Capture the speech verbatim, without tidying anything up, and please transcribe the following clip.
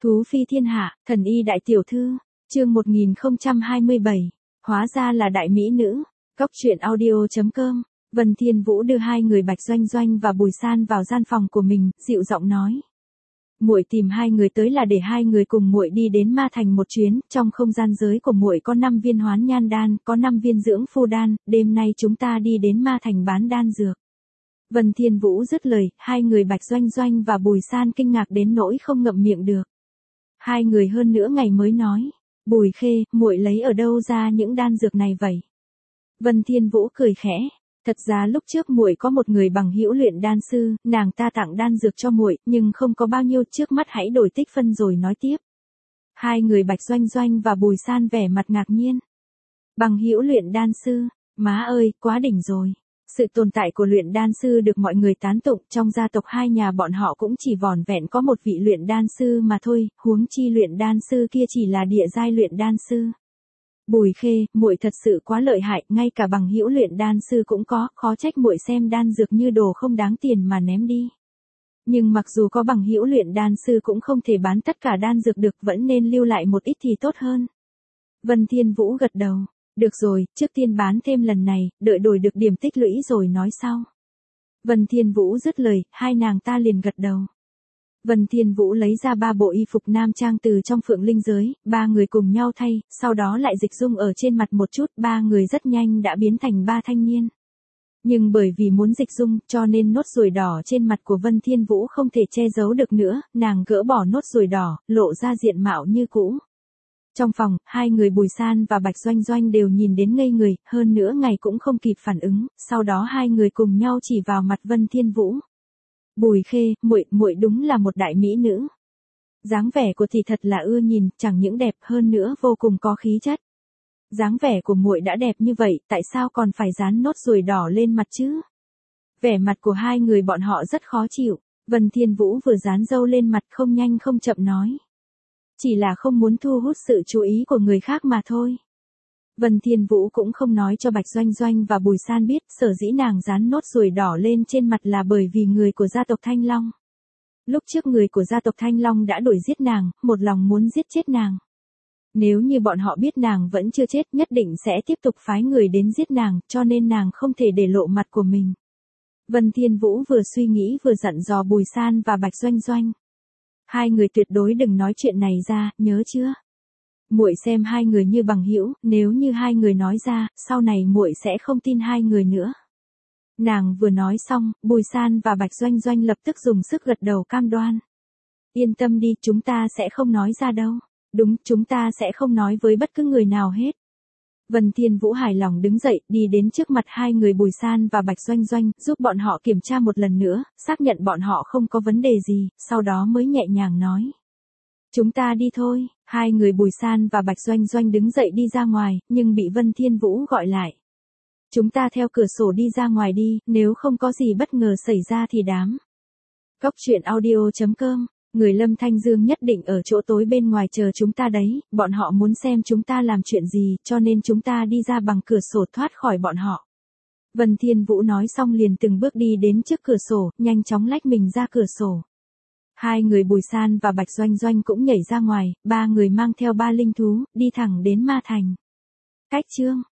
Thú phi thiên hạ, thần y đại tiểu thư, chương một nghìn không trăm hai mươi bảy, hóa ra là đại mỹ nữ. Cóc truyện audio chấm com. Vân Thiên Vũ đưa hai người Bạch Doanh Doanh và Bùi San vào gian phòng của mình, dịu giọng nói: "Muội tìm hai người tới là để hai người cùng muội đi đến Ma Thành một chuyến, trong không gian giới của muội có năm viên Hoán Nhan đan, có năm viên Dưỡng Phu đan, đêm nay chúng ta đi đến Ma Thành bán đan dược." Vân Thiên Vũ dứt lời, hai người Bạch Doanh Doanh và Bùi San kinh ngạc đến nỗi không ngậm miệng được. Hai người hơn nửa ngày mới nói: "Bùi Khê, muội lấy ở đâu ra những đan dược này vậy?" Vân Thiên Vũ cười khẽ: "Thật ra lúc trước muội có một người bằng hữu luyện đan sư, nàng ta tặng đan dược cho muội, nhưng không có bao nhiêu, trước mắt hãy đổi tích phân rồi nói tiếp." Hai người Bạch Doanh Doanh và Bùi San vẻ mặt ngạc nhiên. Bằng hữu luyện đan sư, má ơi, quá đỉnh rồi. Sự tồn tại của luyện đan sư được mọi người tán tụng, trong gia tộc hai nhà bọn họ cũng chỉ vỏn vẹn có một vị luyện đan sư mà thôi, huống chi luyện đan sư kia chỉ là địa giai luyện đan sư. Bùi Khê, muội thật sự quá lợi hại, ngay cả bằng hữu luyện đan sư cũng có, khó trách muội xem đan dược như đồ không đáng tiền mà ném đi. Nhưng mặc dù có bằng hữu luyện đan sư cũng không thể bán tất cả đan dược được, vẫn nên lưu lại một ít thì tốt hơn. Vân Thiên Vũ gật đầu: "Được rồi, trước tiên bán thêm lần này, đợi đổi được điểm tích lũy rồi nói sau." Vân Thiên Vũ dứt lời, hai nàng ta liền gật đầu. Vân Thiên Vũ lấy ra ba bộ y phục nam trang từ trong Phượng Linh giới, ba người cùng nhau thay, sau đó lại dịch dung ở trên mặt một chút, ba người rất nhanh đã biến thành ba thanh niên. Nhưng bởi vì muốn dịch dung, cho nên nốt ruồi đỏ trên mặt của Vân Thiên Vũ không thể che giấu được nữa, nàng gỡ bỏ nốt ruồi đỏ, lộ ra diện mạo như cũ. Trong phòng, hai người Bùi San và Bạch Doanh Doanh đều nhìn đến ngây người, hơn nữa ngày cũng không kịp phản ứng, sau đó hai người cùng nhau chỉ vào mặt Vân Thiên Vũ. "Bùi Khê, muội, muội đúng là một đại mỹ nữ. Dáng vẻ của thì thật là ưa nhìn, chẳng những đẹp hơn nữa vô cùng có khí chất. Dáng vẻ của muội đã đẹp như vậy, tại sao còn phải dán nốt ruồi đỏ lên mặt chứ?" Vẻ mặt của hai người bọn họ rất khó chịu. Vân Thiên Vũ vừa dán râu lên mặt không nhanh không chậm nói: "Chỉ là không muốn thu hút sự chú ý của người khác mà thôi." Vân Thiên Vũ cũng không nói cho Bạch Doanh Doanh và Bùi San biết, sở dĩ nàng dán nốt ruồi đỏ lên trên mặt là bởi vì người của gia tộc Thanh Long. Lúc trước người của gia tộc Thanh Long đã đuổi giết nàng, một lòng muốn giết chết nàng. Nếu như bọn họ biết nàng vẫn chưa chết, nhất định sẽ tiếp tục phái người đến giết nàng, cho nên nàng không thể để lộ mặt của mình. Vân Thiên Vũ vừa suy nghĩ vừa dặn dò Bùi San và Bạch Doanh Doanh: "Hai người tuyệt đối đừng nói chuyện này ra, nhớ chưa? Muội xem hai người như bằng hữu, nếu như hai người nói ra, sau này muội sẽ không tin hai người nữa." Nàng vừa nói xong, Bùi San và Bạch Doanh Doanh lập tức dùng sức gật đầu cam đoan: "Yên tâm đi, chúng ta sẽ không nói ra đâu. Đúng, chúng ta sẽ không nói với bất cứ người nào hết." Vân Thiên Vũ hài lòng đứng dậy, đi đến trước mặt hai người Bùi San và Bạch Doanh Doanh, giúp bọn họ kiểm tra một lần nữa, xác nhận bọn họ không có vấn đề gì, sau đó mới nhẹ nhàng nói: "Chúng ta đi thôi." Hai người Bùi San và Bạch Doanh Doanh đứng dậy đi ra ngoài, nhưng bị Vân Thiên Vũ gọi lại: "Chúng ta theo cửa sổ đi ra ngoài đi, nếu không có gì bất ngờ xảy ra thì đám." Cóc truyện audio chấm com. Người Lâm Thanh Dương nhất định ở chỗ tối bên ngoài chờ chúng ta đấy, bọn họ muốn xem chúng ta làm chuyện gì, cho nên chúng ta đi ra bằng cửa sổ thoát khỏi bọn họ. Vân Thiên Vũ nói xong liền từng bước đi đến trước cửa sổ, nhanh chóng lách mình ra cửa sổ. Hai người Bùi San và Bạch Doanh Doanh cũng nhảy ra ngoài, ba người mang theo ba linh thú, đi thẳng đến Ma Thành. Cách chương